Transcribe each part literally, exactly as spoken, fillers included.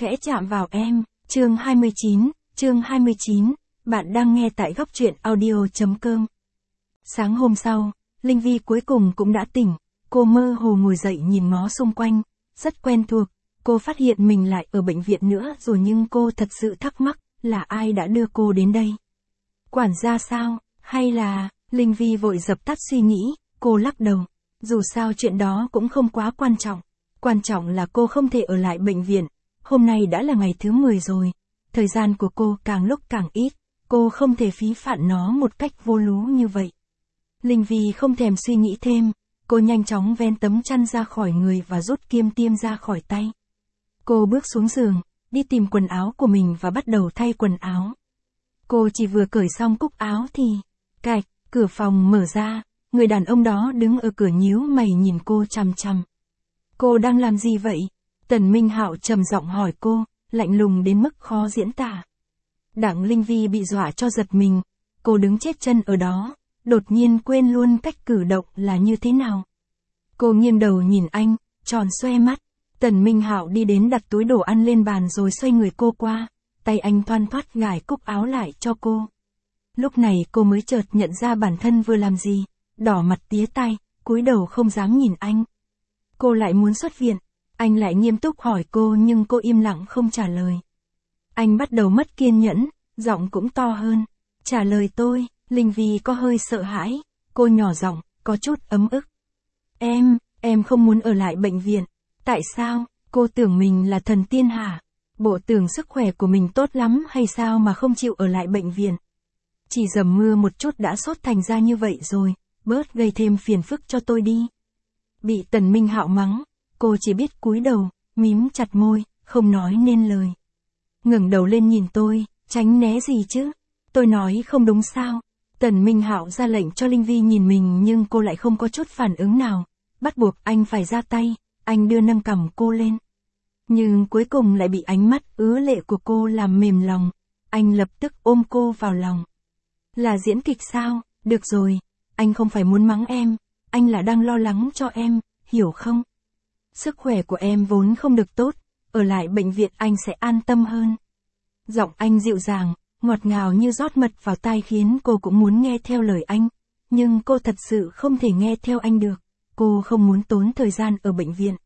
khẽ chạm vào em, chương hai mươi chín, chương hai mươi chín, bạn đang nghe tại góc truyện audio.com. Sáng hôm sau, Linh Vi cuối cùng cũng đã tỉnh, cô mơ hồ ngồi dậy nhìn ngó xung quanh, rất quen thuộc, cô phát hiện mình lại ở bệnh viện nữa rồi nhưng cô thật sự thắc mắc, là ai đã đưa cô đến đây? Quản gia sao, hay là, Linh Vi vội dập tắt suy nghĩ, cô lắc đầu, dù sao chuyện đó cũng không quá quan trọng, quan trọng là cô không thể ở lại bệnh viện, hôm nay đã là ngày thứ mười rồi, thời gian của cô càng lúc càng ít, cô không thể phí phạm nó một cách vô lú như vậy. Linh Vi không thèm suy nghĩ thêm, cô nhanh chóng ven tấm chăn ra khỏi người và rút kim tiêm ra khỏi tay. Cô bước xuống giường, đi tìm quần áo của mình và bắt đầu thay quần áo. Cô chỉ vừa cởi xong cúc áo thì, cạch, cửa phòng mở ra, người đàn ông đó đứng ở cửa nhíu mày nhìn cô chằm chằm. Cô đang làm gì vậy? Tần Minh Hạo trầm giọng hỏi cô, lạnh lùng đến mức khó diễn tả. Đặng Linh Vi bị dọa cho giật mình, cô đứng chết chân ở đó, đột nhiên quên luôn cách cử động là như thế nào. Cô nghiêng đầu nhìn anh, tròn xoe mắt. Tần Minh Hạo đi đến đặt túi đồ ăn lên bàn rồi xoay người cô qua, tay anh thoăn thoắt gài cúc áo lại cho cô. Lúc này cô mới chợt nhận ra bản thân vừa làm gì, đỏ mặt tía tay, cúi đầu không dám nhìn anh. Cô lại muốn xuất viện, anh lại nghiêm túc hỏi cô nhưng cô im lặng không trả lời. Anh bắt đầu mất kiên nhẫn, giọng cũng to hơn. Trả lời tôi, Linh Vi có hơi sợ hãi, cô nhỏ giọng, có chút ấm ức. Em, em không muốn ở lại bệnh viện. Tại sao, cô tưởng mình là thần tiên hả? Bộ tưởng sức khỏe của mình tốt lắm hay sao mà không chịu ở lại bệnh viện? Chỉ dầm mưa một chút đã sốt thành ra như vậy rồi, bớt gây thêm phiền phức cho tôi đi. Bị Tần Minh Hạo mắng, cô chỉ biết cúi đầu, mím chặt môi, không nói nên lời. Ngẩng đầu lên nhìn tôi, tránh né gì chứ? Tôi nói không đúng sao? Tần Minh Hạo ra lệnh cho Linh Vi nhìn mình nhưng cô lại không có chút phản ứng nào, bắt buộc anh phải ra tay, anh đưa nâng cằm cô lên. Nhưng cuối cùng lại bị ánh mắt ứa lệ của cô làm mềm lòng, anh lập tức ôm cô vào lòng. Là diễn kịch sao? Được rồi, anh không phải muốn mắng em, anh là đang lo lắng cho em, hiểu không? Sức khỏe của em vốn không được tốt, ở lại bệnh viện anh sẽ an tâm hơn. Giọng anh dịu dàng, ngọt ngào như rót mật vào tai khiến cô cũng muốn nghe theo lời anh, nhưng cô thật sự không thể nghe theo anh được, cô không muốn tốn thời gian ở bệnh viện.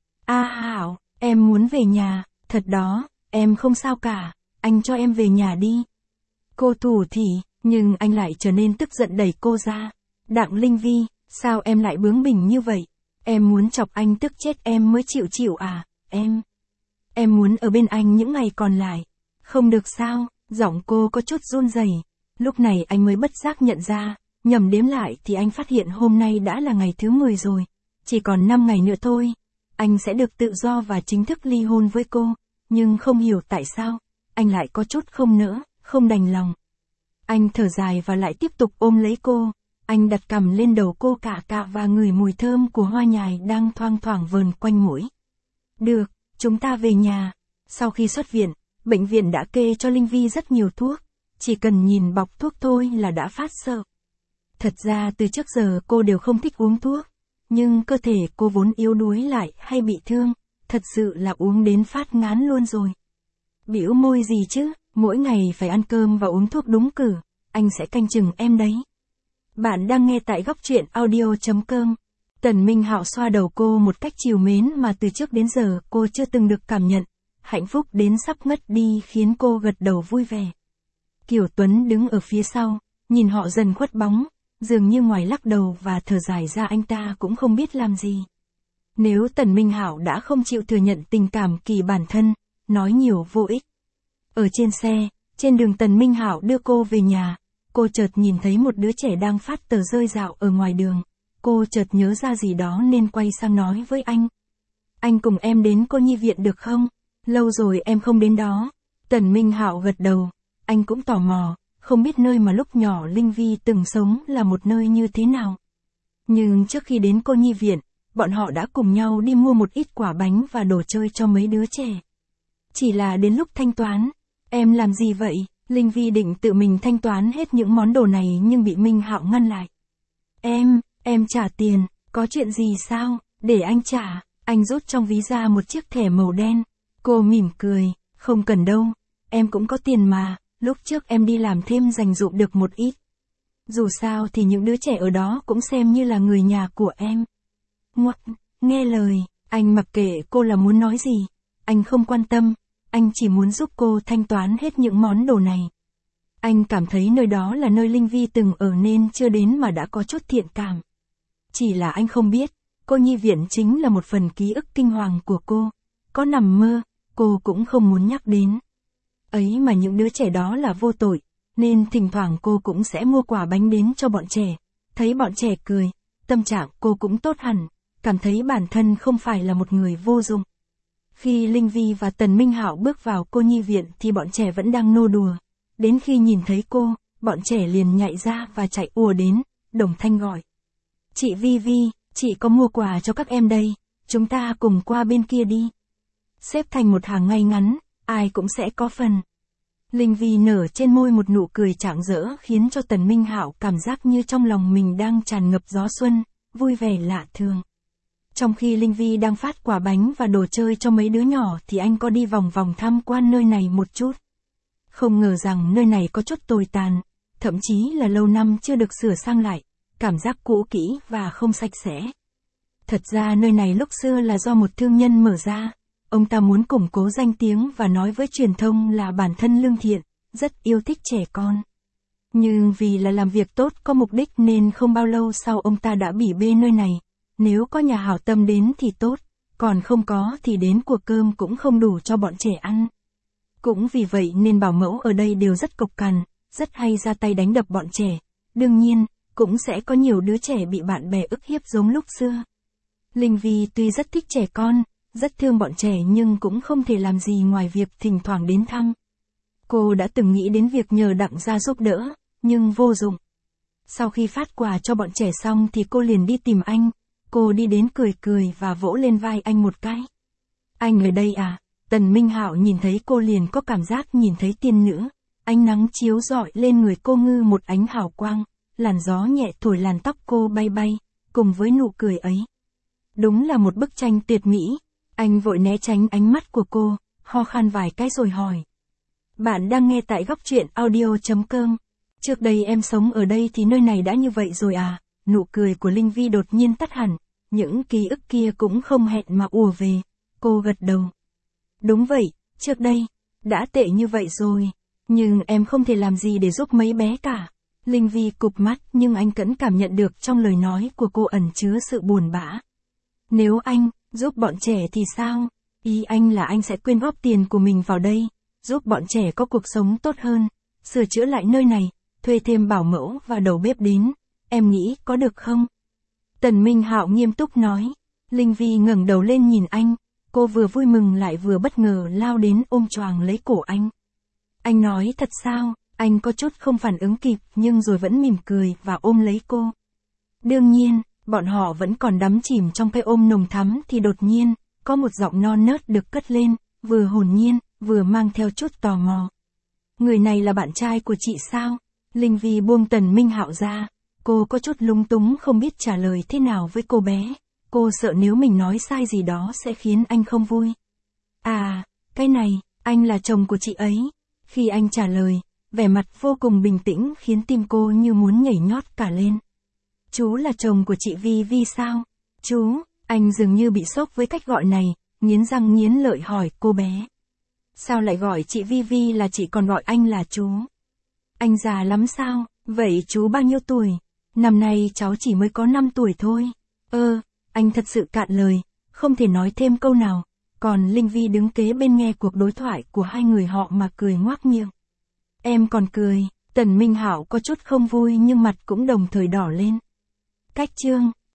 A Hạo, em muốn về nhà, thật đó, em không sao cả, anh cho em về nhà đi. Cô thủ thỉ, nhưng anh lại trở nên tức giận đẩy cô ra. Đặng Linh Vi, sao em lại bướng bỉnh như vậy? Em muốn chọc anh tức chết em mới chịu chịu à, em. Em muốn ở bên anh những ngày còn lại. Không được sao, giọng cô có chút run rẩy. Lúc này anh mới bất giác nhận ra, nhầm đếm lại thì anh phát hiện hôm nay đã là ngày thứ mười rồi. Chỉ còn năm ngày nữa thôi, anh sẽ được tự do và chính thức ly hôn với cô. Nhưng không hiểu tại sao, anh lại có chút không nỡ, không đành lòng. Anh thở dài và lại tiếp tục ôm lấy cô. Anh đặt cằm lên đầu cô cả cạ và ngửi mùi thơm của hoa nhài đang thoang thoảng vờn quanh mũi. Được, chúng ta về nhà. Sau khi xuất viện, bệnh viện đã kê cho Linh Vi rất nhiều thuốc. Chỉ cần nhìn bọc thuốc thôi là đã phát sợ. Thật ra từ trước giờ cô đều không thích uống thuốc. Nhưng cơ thể cô vốn yếu đuối lại hay bị thương. Thật sự là uống đến phát ngán luôn rồi. Bĩu môi gì chứ, mỗi ngày phải ăn cơm và uống thuốc đúng cử. Anh sẽ canh chừng em đấy. Bạn đang nghe tại góc truyện audio.com. Tần Minh Hạo xoa đầu cô một cách trìu mến mà từ trước đến giờ cô chưa từng được cảm nhận. Hạnh phúc đến sắp ngất đi khiến cô gật đầu vui vẻ. Kiều Tuấn đứng ở phía sau, nhìn họ dần khuất bóng, dường như ngoài lắc đầu và thở dài ra anh ta cũng không biết làm gì. Nếu Tần Minh Hạo đã không chịu thừa nhận tình cảm kỳ bản thân, nói nhiều vô ích. Ở trên xe, trên đường Tần Minh Hạo đưa cô về nhà, cô chợt nhìn thấy một đứa trẻ đang phát tờ rơi dạo ở ngoài đường. Cô chợt nhớ ra gì đó nên quay sang nói với anh. Anh cùng em đến cô nhi viện được không? Lâu rồi em không đến đó. Tần Minh Hạo gật đầu. Anh cũng tò mò, không biết nơi mà lúc nhỏ Linh Vi từng sống là một nơi như thế nào. Nhưng trước khi đến cô nhi viện, bọn họ đã cùng nhau đi mua một ít quả bánh và đồ chơi cho mấy đứa trẻ. Chỉ là đến lúc thanh toán, em làm gì vậy? Linh Vi định tự mình thanh toán hết những món đồ này nhưng bị Minh Hạo ngăn lại. Em, em trả tiền, có chuyện gì sao? Để anh trả. Anh rút trong ví ra một chiếc thẻ màu đen. Cô mỉm cười, không cần đâu, em cũng có tiền mà, lúc trước em đi làm thêm dành dụm được một ít. Dù sao thì những đứa trẻ ở đó cũng xem như là người nhà của em. Ngoắc, nghe lời, anh mặc kệ cô là muốn nói gì, anh không quan tâm, anh chỉ muốn giúp cô thanh toán hết những món đồ này. Anh cảm thấy nơi đó là nơi Linh Vi từng ở nên chưa đến mà đã có chút thiện cảm. Chỉ là anh không biết, cô nhi viện chính là một phần ký ức kinh hoàng của cô. Có nằm mơ, cô cũng không muốn nhắc đến. Ấy mà những đứa trẻ đó là vô tội, nên thỉnh thoảng cô cũng sẽ mua quà bánh đến cho bọn trẻ. Thấy bọn trẻ cười, tâm trạng cô cũng tốt hẳn, cảm thấy bản thân không phải là một người vô dụng. Khi Linh Vi và Tần Minh Hạo bước vào cô nhi viện thì bọn trẻ vẫn đang nô đùa. Đến khi nhìn thấy cô, bọn trẻ liền nhảy ra và chạy ùa đến, đồng thanh gọi. Chị Vi Vi, chị có mua quà cho các em đây, chúng ta cùng qua bên kia đi. Xếp thành một hàng ngay ngắn, ai cũng sẽ có phần. Linh Vi nở trên môi một nụ cười rạng rỡ khiến cho Tần Minh Hạo cảm giác như trong lòng mình đang tràn ngập gió xuân, vui vẻ lạ thường. Trong khi Linh Vi đang phát quà bánh và đồ chơi cho mấy đứa nhỏ thì anh có đi vòng vòng tham quan nơi này một chút. Không ngờ rằng nơi này có chút tồi tàn, thậm chí là lâu năm chưa được sửa sang lại, cảm giác cũ kỹ và không sạch sẽ. Thật ra nơi này lúc xưa là do một thương nhân mở ra, ông ta muốn củng cố danh tiếng và nói với truyền thông là bản thân lương thiện, rất yêu thích trẻ con. Nhưng vì là làm việc tốt có mục đích nên không bao lâu sau ông ta đã bỉ bê nơi này. Nếu có nhà hảo tâm đến thì tốt, còn không có thì đến cuộc cơm cũng không đủ cho bọn trẻ ăn. Cũng vì vậy nên bảo mẫu ở đây đều rất cộc cằn, rất hay ra tay đánh đập bọn trẻ. Đương nhiên, cũng sẽ có nhiều đứa trẻ bị bạn bè ức hiếp giống lúc xưa. Linh Vi tuy rất thích trẻ con, rất thương bọn trẻ nhưng cũng không thể làm gì ngoài việc thỉnh thoảng đến thăm. Cô đã từng nghĩ đến việc nhờ Đặng gia giúp đỡ, nhưng vô dụng. Sau khi phát quà cho bọn trẻ xong thì cô liền đi tìm anh. Cô đi đến cười cười và vỗ lên vai anh một cái. Anh ở đây à? Tần Minh Hạo nhìn thấy cô liền có cảm giác nhìn thấy tiên nữ. Ánh nắng chiếu rọi lên người cô ngư một ánh hào quang, làn gió nhẹ thổi làn tóc cô bay bay, cùng với nụ cười ấy. Đúng là một bức tranh tuyệt mỹ. Anh vội né tránh ánh mắt của cô, ho khan vài cái rồi hỏi. Bạn đang nghe tại góc truyện audio chấm com. Trước đây em sống ở đây thì nơi này đã như vậy rồi à? Nụ cười của Linh Vi đột nhiên tắt hẳn, những ký ức kia cũng không hẹn mà ùa về. Cô gật đầu. Đúng vậy, trước đây, đã tệ như vậy rồi, nhưng em không thể làm gì để giúp mấy bé cả. Linh Vi cụp mắt nhưng anh vẫn cảm nhận được trong lời nói của cô ẩn chứa sự buồn bã. Nếu anh giúp bọn trẻ thì sao? Ý anh là anh sẽ quyên góp tiền của mình vào đây, giúp bọn trẻ có cuộc sống tốt hơn, sửa chữa lại nơi này, thuê thêm bảo mẫu và đầu bếp đến. Em nghĩ có được không? Tần Minh Hạo nghiêm túc nói. Linh Vi ngẩng đầu lên nhìn anh, cô vừa vui mừng lại vừa bất ngờ lao đến ôm choàng lấy cổ anh. Anh nói thật sao? Anh có chút không phản ứng kịp nhưng rồi vẫn mỉm cười và ôm lấy cô. Đương nhiên, bọn họ vẫn còn đắm chìm trong cái ôm nồng thắm thì đột nhiên, có một giọng non nớt được cất lên, vừa hồn nhiên, vừa mang theo chút tò mò. Người này là bạn trai của chị sao? Linh Vi buông Tần Minh Hạo ra. Cô có chút lung túng không biết trả lời thế nào với cô bé. Cô sợ nếu mình nói sai gì đó sẽ khiến anh không vui. À, cái này, anh là chồng của chị ấy. Khi anh trả lời, vẻ mặt vô cùng bình tĩnh khiến tim cô như muốn nhảy nhót cả lên. Chú là chồng của chị Vi Vi sao? Chú, anh dường như bị sốc với cách gọi này, nghiến răng nghiến lợi hỏi cô bé. Sao lại gọi chị Vi Vi là chị còn gọi anh là chú? Anh già lắm sao? Vậy chú bao nhiêu tuổi? Năm nay cháu chỉ mới có năm tuổi thôi. Ơ, anh thật sự cạn lời, không thể nói thêm câu nào. Còn Linh Vi đứng kế bên nghe cuộc đối thoại của hai người họ mà cười ngoác miệng. Em còn cười, Tần Minh Hạo có chút không vui nhưng mặt cũng đồng thời đỏ lên. Cách chương